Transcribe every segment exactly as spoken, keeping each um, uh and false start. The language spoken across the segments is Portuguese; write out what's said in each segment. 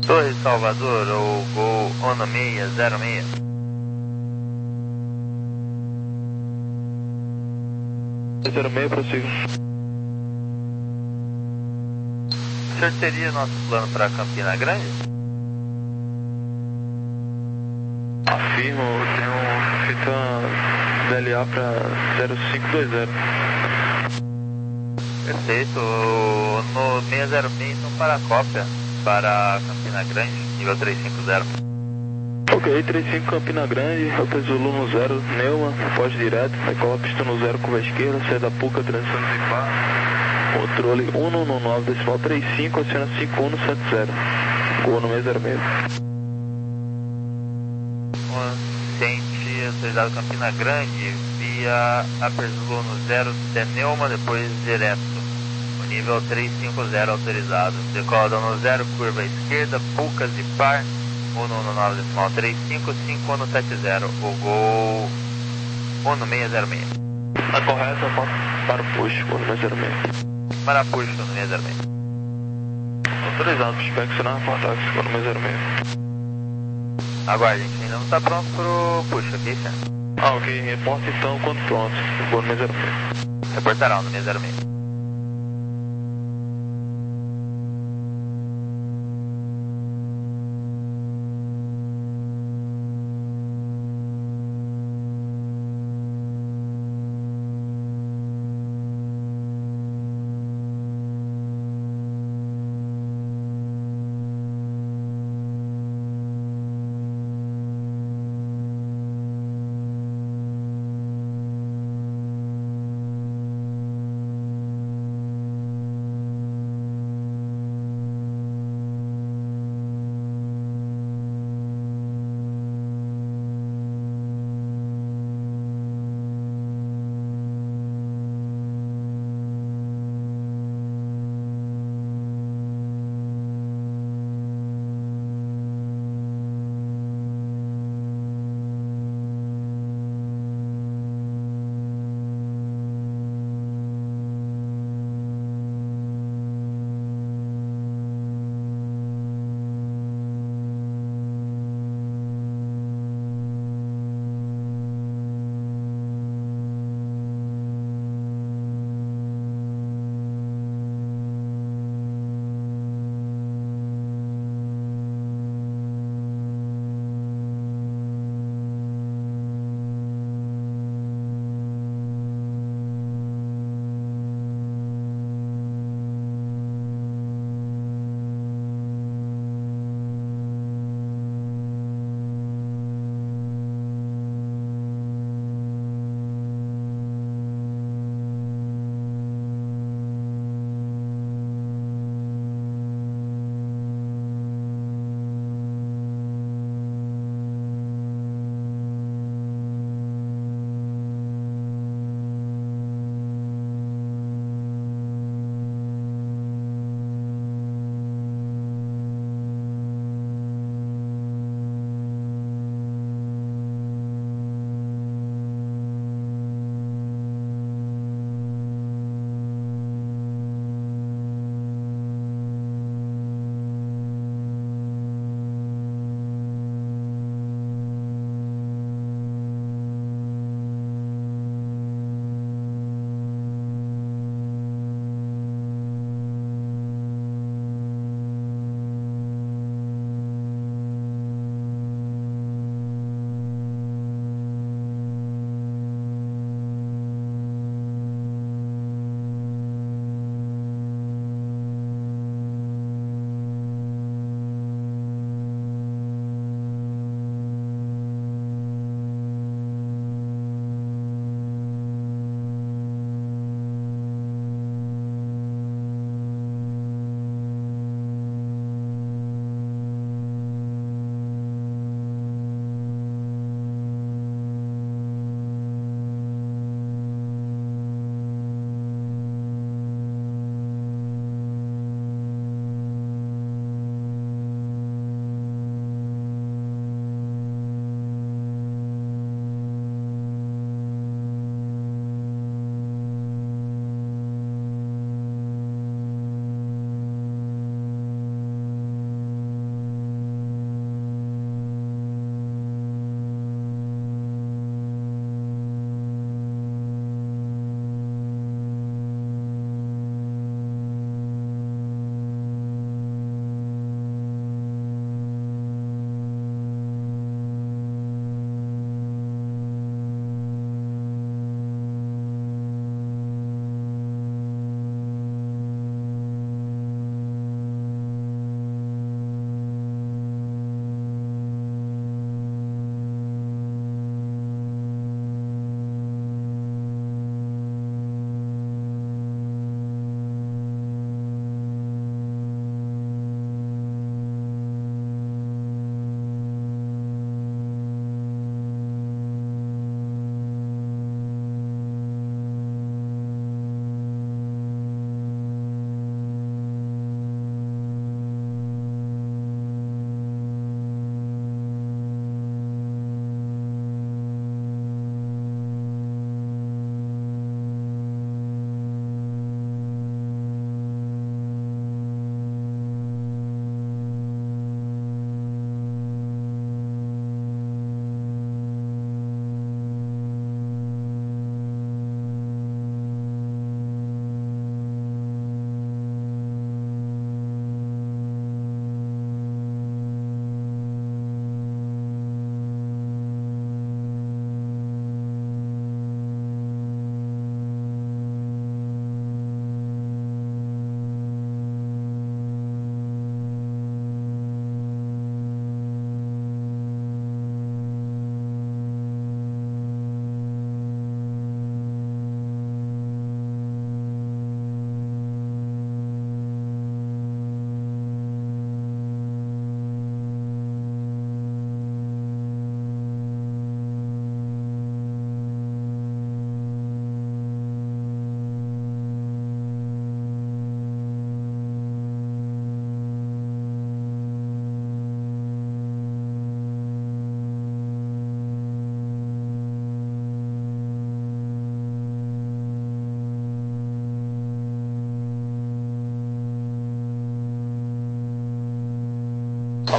Torre Salvador, ou Gol Ono seis zero seis. zero seis, prossiga. O senhor teria nosso plano para Campina Grande? Afirmo, eu tenho feito uma D L A para zero cinco dois zero. Perfeito, no seis zero seis então para a cópia para Campina Grande, nível trezentos e cinquenta. Ok, trinta e cinco Campina Grande, Alta Zulu no zero, Neuma, pós direto, decola pista no zero, curva esquerda, saída da Puca trezentos e quatro, controle cento e dezenove, decimal trinta e cinco, aciona cinco um sete zero, Gol no seis zero seis. Sente autorizado Campina Grande, via Aperzulu no zero, de Neuma, depois direto. O nível trezentos e cinquenta autorizado. Decola no zero, curva esquerda, Pucas e par, cento e dezenove, decimal trinta e cinco, cinco um sete zero. O Gol Ono seis zero seis. Tá correto, para o push, Gol no seis zero seis. Para push no seis zero seis. Autorizado, inspecionar, reportar, Gol no seis zero seis. Aguarde, a gente ainda não está pronto pro push aqui, senhor. Ah, ok, reporta então quando pronto, Gol no seis zero seis. Reportará no seis zero seis.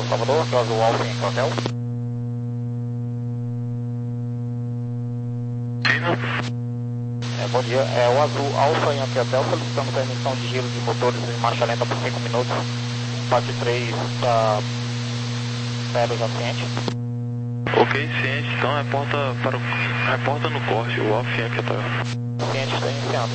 Salvador, aqui é o Azul Alfa em Hotel. É, bom dia, é o Azul Alfa em Hotel, solicitando permissão de giro de motores em marcha lenta por cinco minutos. Parte três da Pedro já ciente. Ok, ciente, então reporta, para o, reporta no corte, o Alfa Yankee Hotel. Ciente, está iniciando.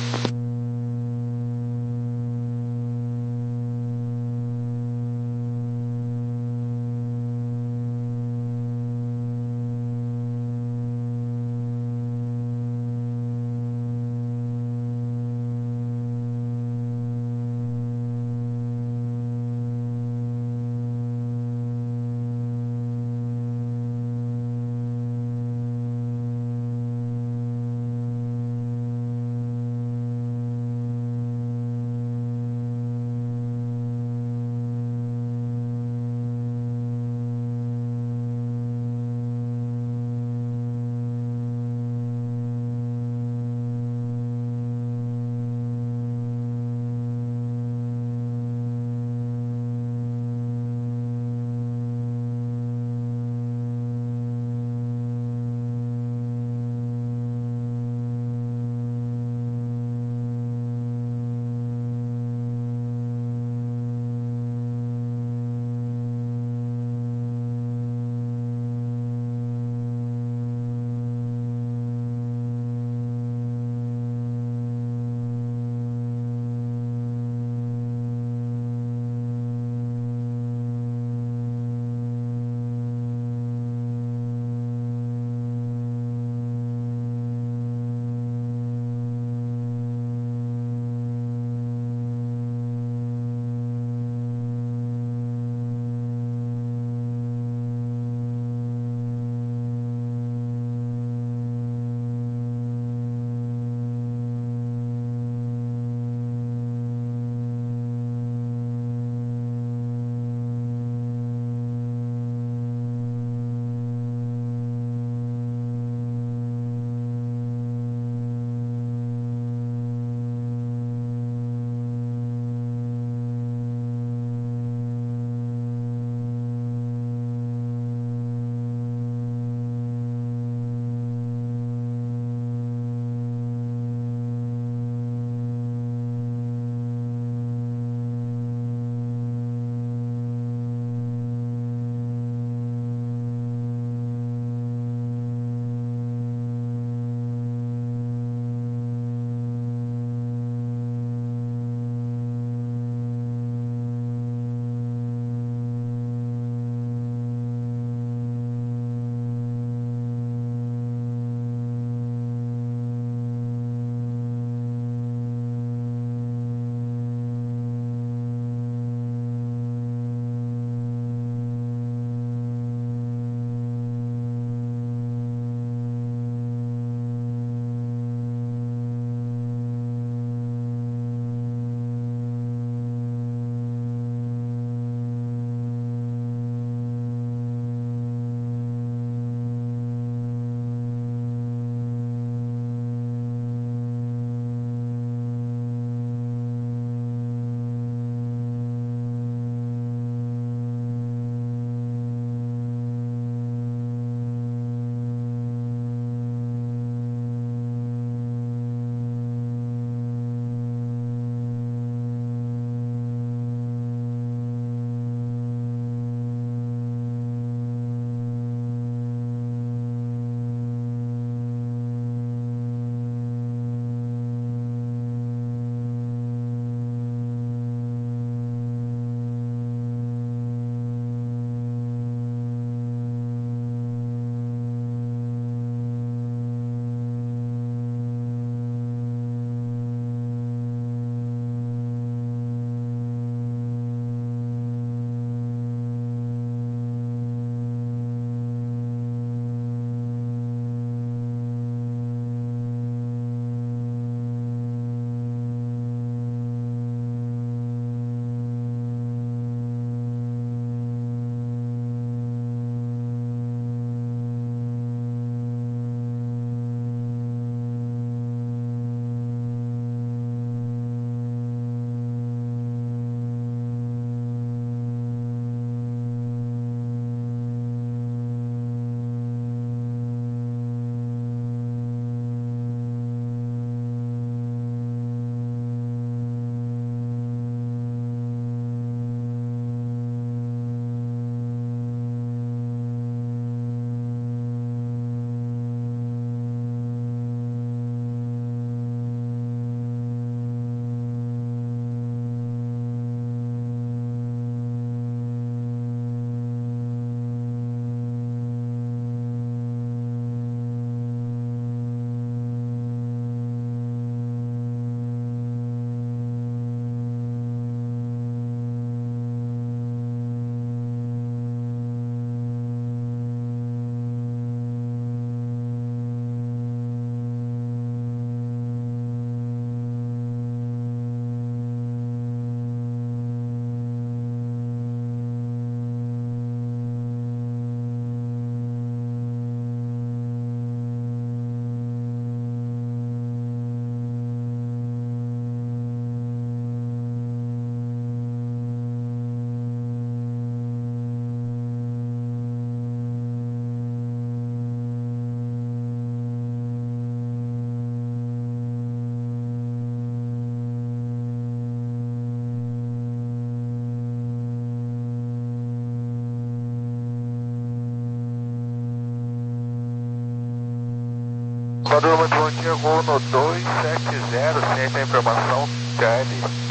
Padrão de bom dia, voo no dois sete zero, senta a informação, K L.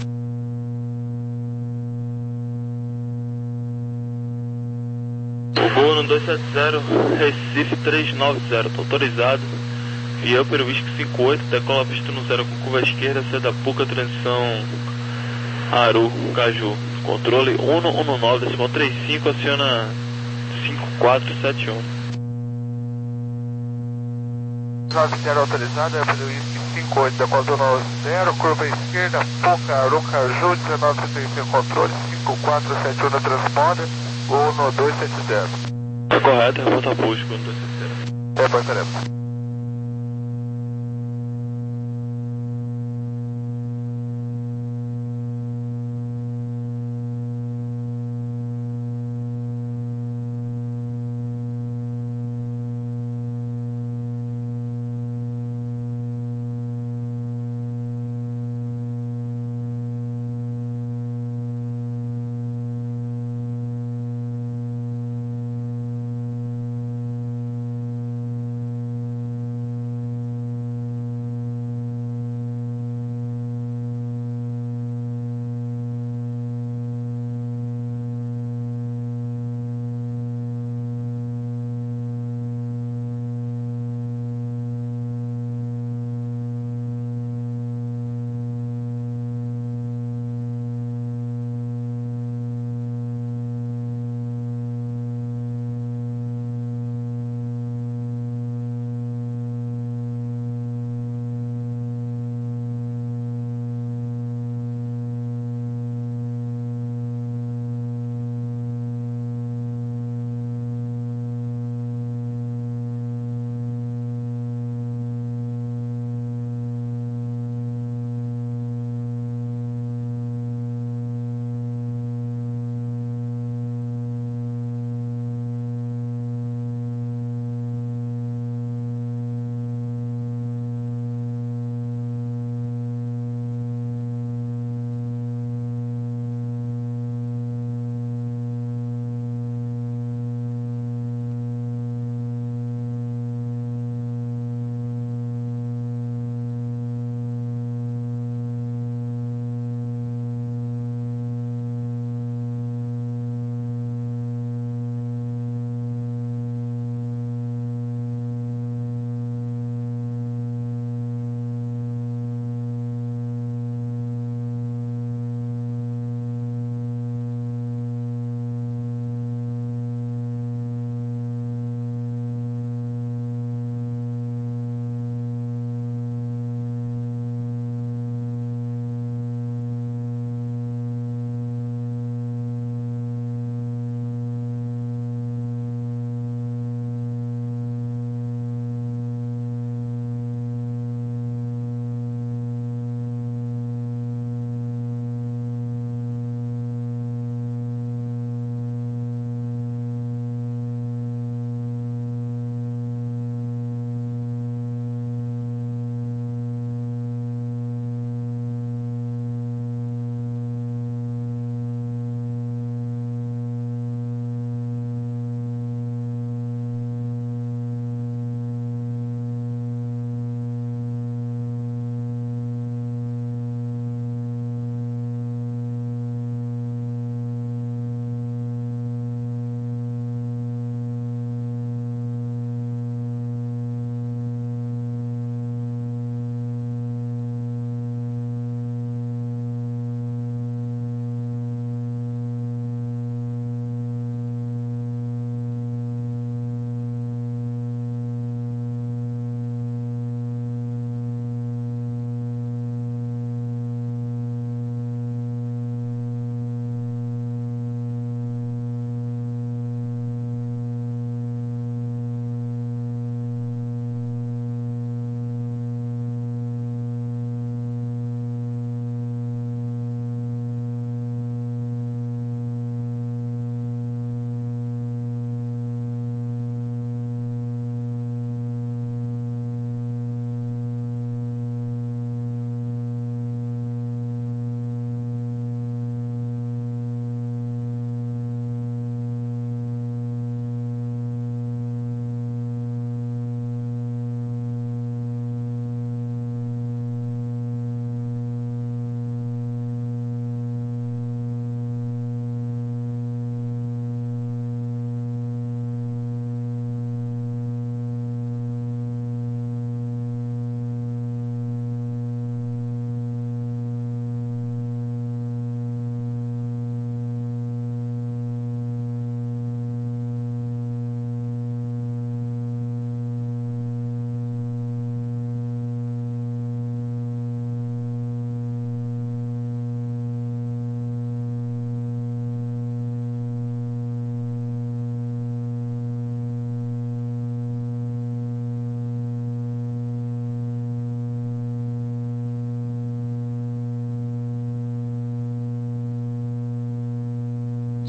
O voo no dois sete zero, Recife trezentos e noventa, tá autorizado. Via Upper Whisky cinquenta e oito, decola pista no zero com curva esquerda, saída Puca, transição Aru, Caju. Controle um um nove, decimal trinta e cinco, aciona cinco quatro sete um. nove zero autorizado, Upper Whisky cinquenta e oito, decola no zero, curva esquerda, Puca, Aru, Caju, dezenove setenta e cinco, controle cinco quatro sete um na transponder, ou no dois sete zero. Tá correto, reporta público no dois sete zero. Reportaremos.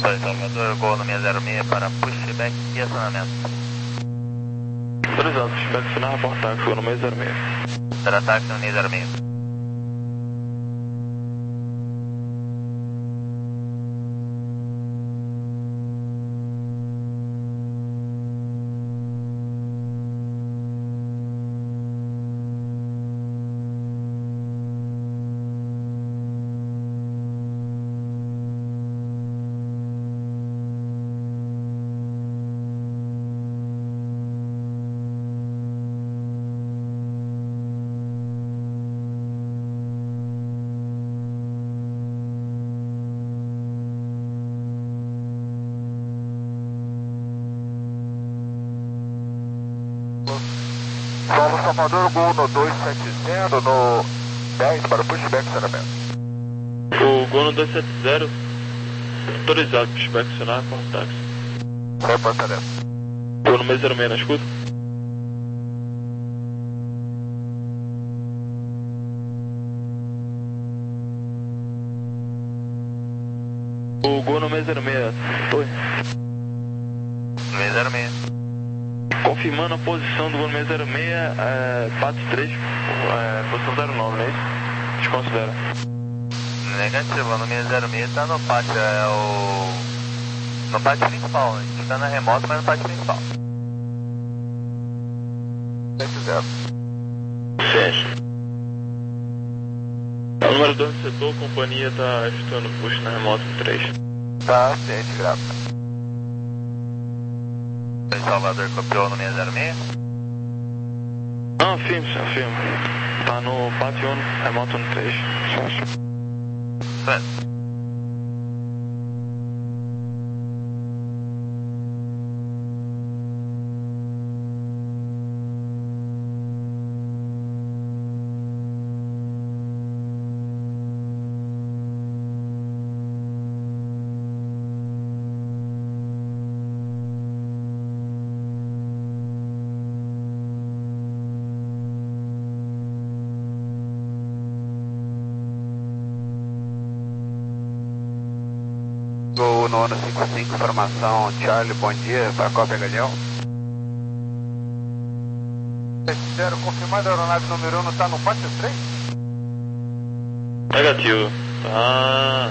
dois Salvador, Gol no seis zero seis para pushback e acionamento. Autorizado, pushback final, report táxi, Gol no seis zero seis. Será táxi no seis zero seis. Salvo Salvador, Gol no dois sete zero, no dez para pushback e acionamento. O Gol no dois sete zero, autorizado, pushback final, report táxi. Reportaremos. Gol no seis zero seis, na escuta. O Gol no seis zero seis, foi. seis zero seis. Confirmando a posição do Gol no seis zero seis, é, Patos três, é, posição zero nove, não é isso? Desconsidera. Negativo, no seis zero seis está no pátio, é o... no pátio principal, a gente está na remota, mas no pátio principal. sete zero. Fecha. O número dois do setor, a companhia está ajustando o push na remota três. Tá, ciente, graças. Salvador copiou no seis zero seis. Ah, firme, senhor, firme. Tá no pátio um, remoto no três. Fecha. Certo. Gol no ano cinco cinco, informação Charlie, bom dia, para a cópia Galeão. sete zero, confirmado, a aeronave número um não está no pátio três? Negativo. Tá.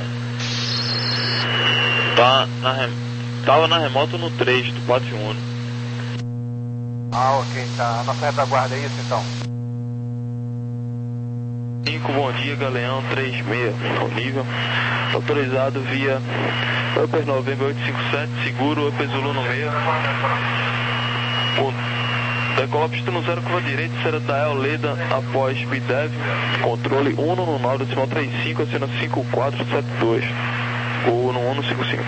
Tá na rem... Tava na remota no três do pátio um. Ah, ok, tá. A nossa retaguarda é isso então. cinco, bom dia, Galeão três seis, ao nível. Autorizado via Upper November oito cinco sete, seguro, Upper Zulu no meio. O decola pista no zero, curva direita, será da El Leda após Speeddev. Controle um no nove, decimal trinta e cinco, acena cinco quatro sete dois. Ou no um no cinco cinco.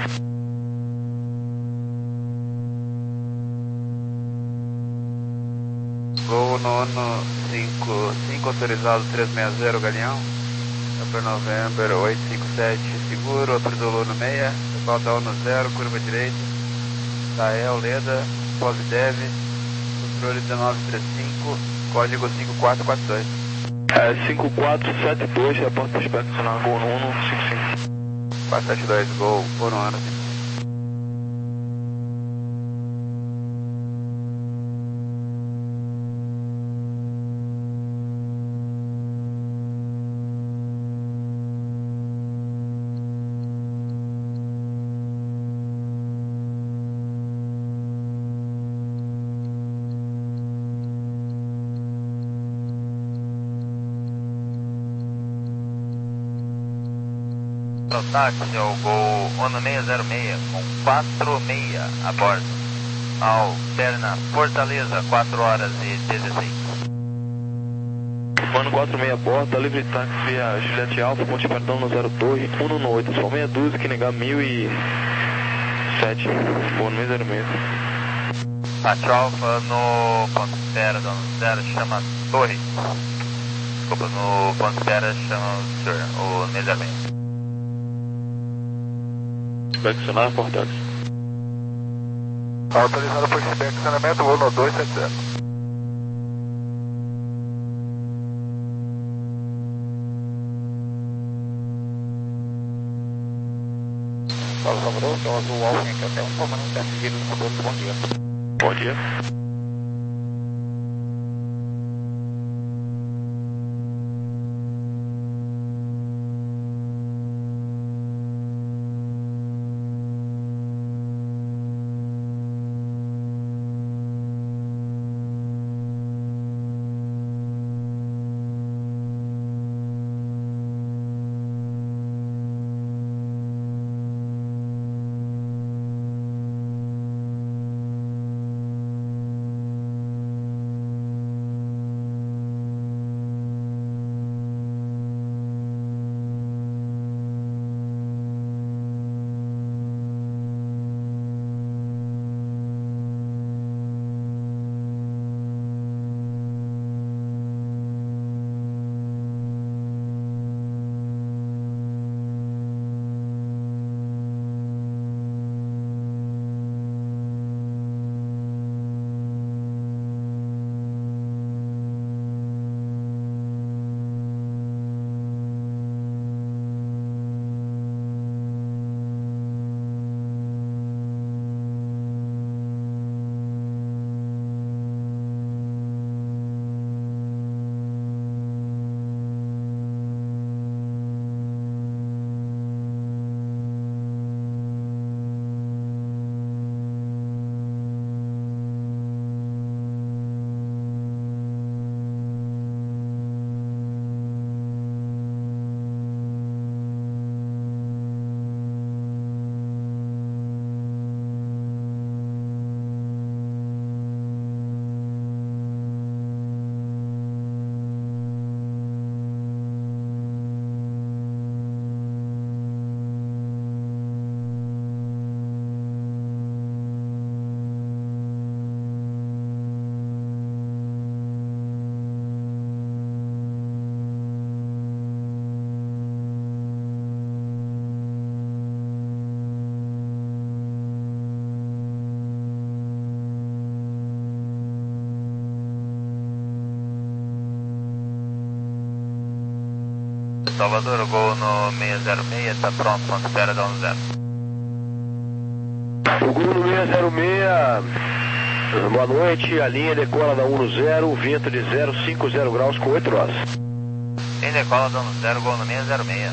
Gol no ano cinco cinco, autorizado três seis zero, Galeão. Upper November oito cinco sete, seguro, Upper Zulu no meia. Decola no zero, curva direita. Tael, Leda, Posdev, controle dezenove trinta e cinco, código cinco quatro quatro dois. É, cinco quatro sete dois, repórter inspecionar, Gol no um no cinco cinco. quatro sete dois, Gol, Gol no ano. O táxi é o Gol Ono seis zero seis com quatro seis a bordo. Ao Perna Fortaleza, quatro horas e dezesseis. Mano quatro seis a bordo, tá livre táxi via Juliette Alfa, Ponte Perdão no zero dois, um no oito, só meia dúzia que negar mil e sete. Bom, no zero seis. Pátio Alfa no ponto espera do zero chama Torre. Desculpa, no ponto espera chama o senhor, o seis zero seis. Inspecionar, portátil. Autorizado por inspecionamento, Gol no dois sete zero. Carlos Salvador, que é o Azul Alfa aqui até informando um teste de giro dos motores. Bom dia. Bom dia. Salvador, Gol no seis zero seis, está pronto, ponto espera da um zero. O Gol no seis zero seis, boa noite, a linha decola da um zero, vento de zero cinco zero graus com oito nós. Em decola da um zero, Gol no seis zero seis.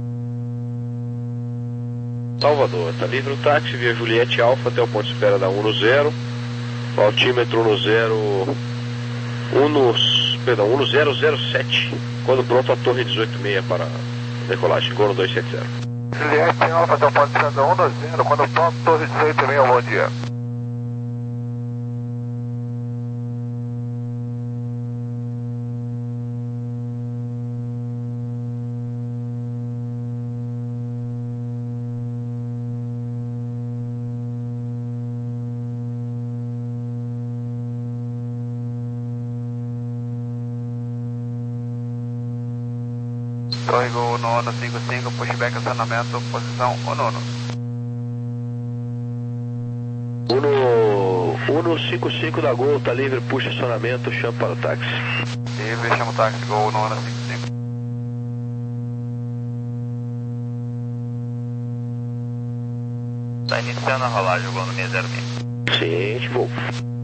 Salvador, está livre o táxi via Juliette Alfa até o ponto de espera da um zero, o altímetro no zero, um no, perdão, um zero zero sete, quando pronto a torre dezoito seis para decolagem, Gol no dois sete zero. Juliette Alfa até o ponto de espera da um zero, quando pronto, torre dezoito seis, bom dia. Torre Gol nono cinco cinco, pushback acionamento, posição o nono. Uno cinco cinco da Gol, tá livre, puxa acionamento, chama para o táxi. Livre, chama o táxi, Gol nono cinco cinco. Está iniciando a rolagem, Gol no seis zero seis. Ciente, vou.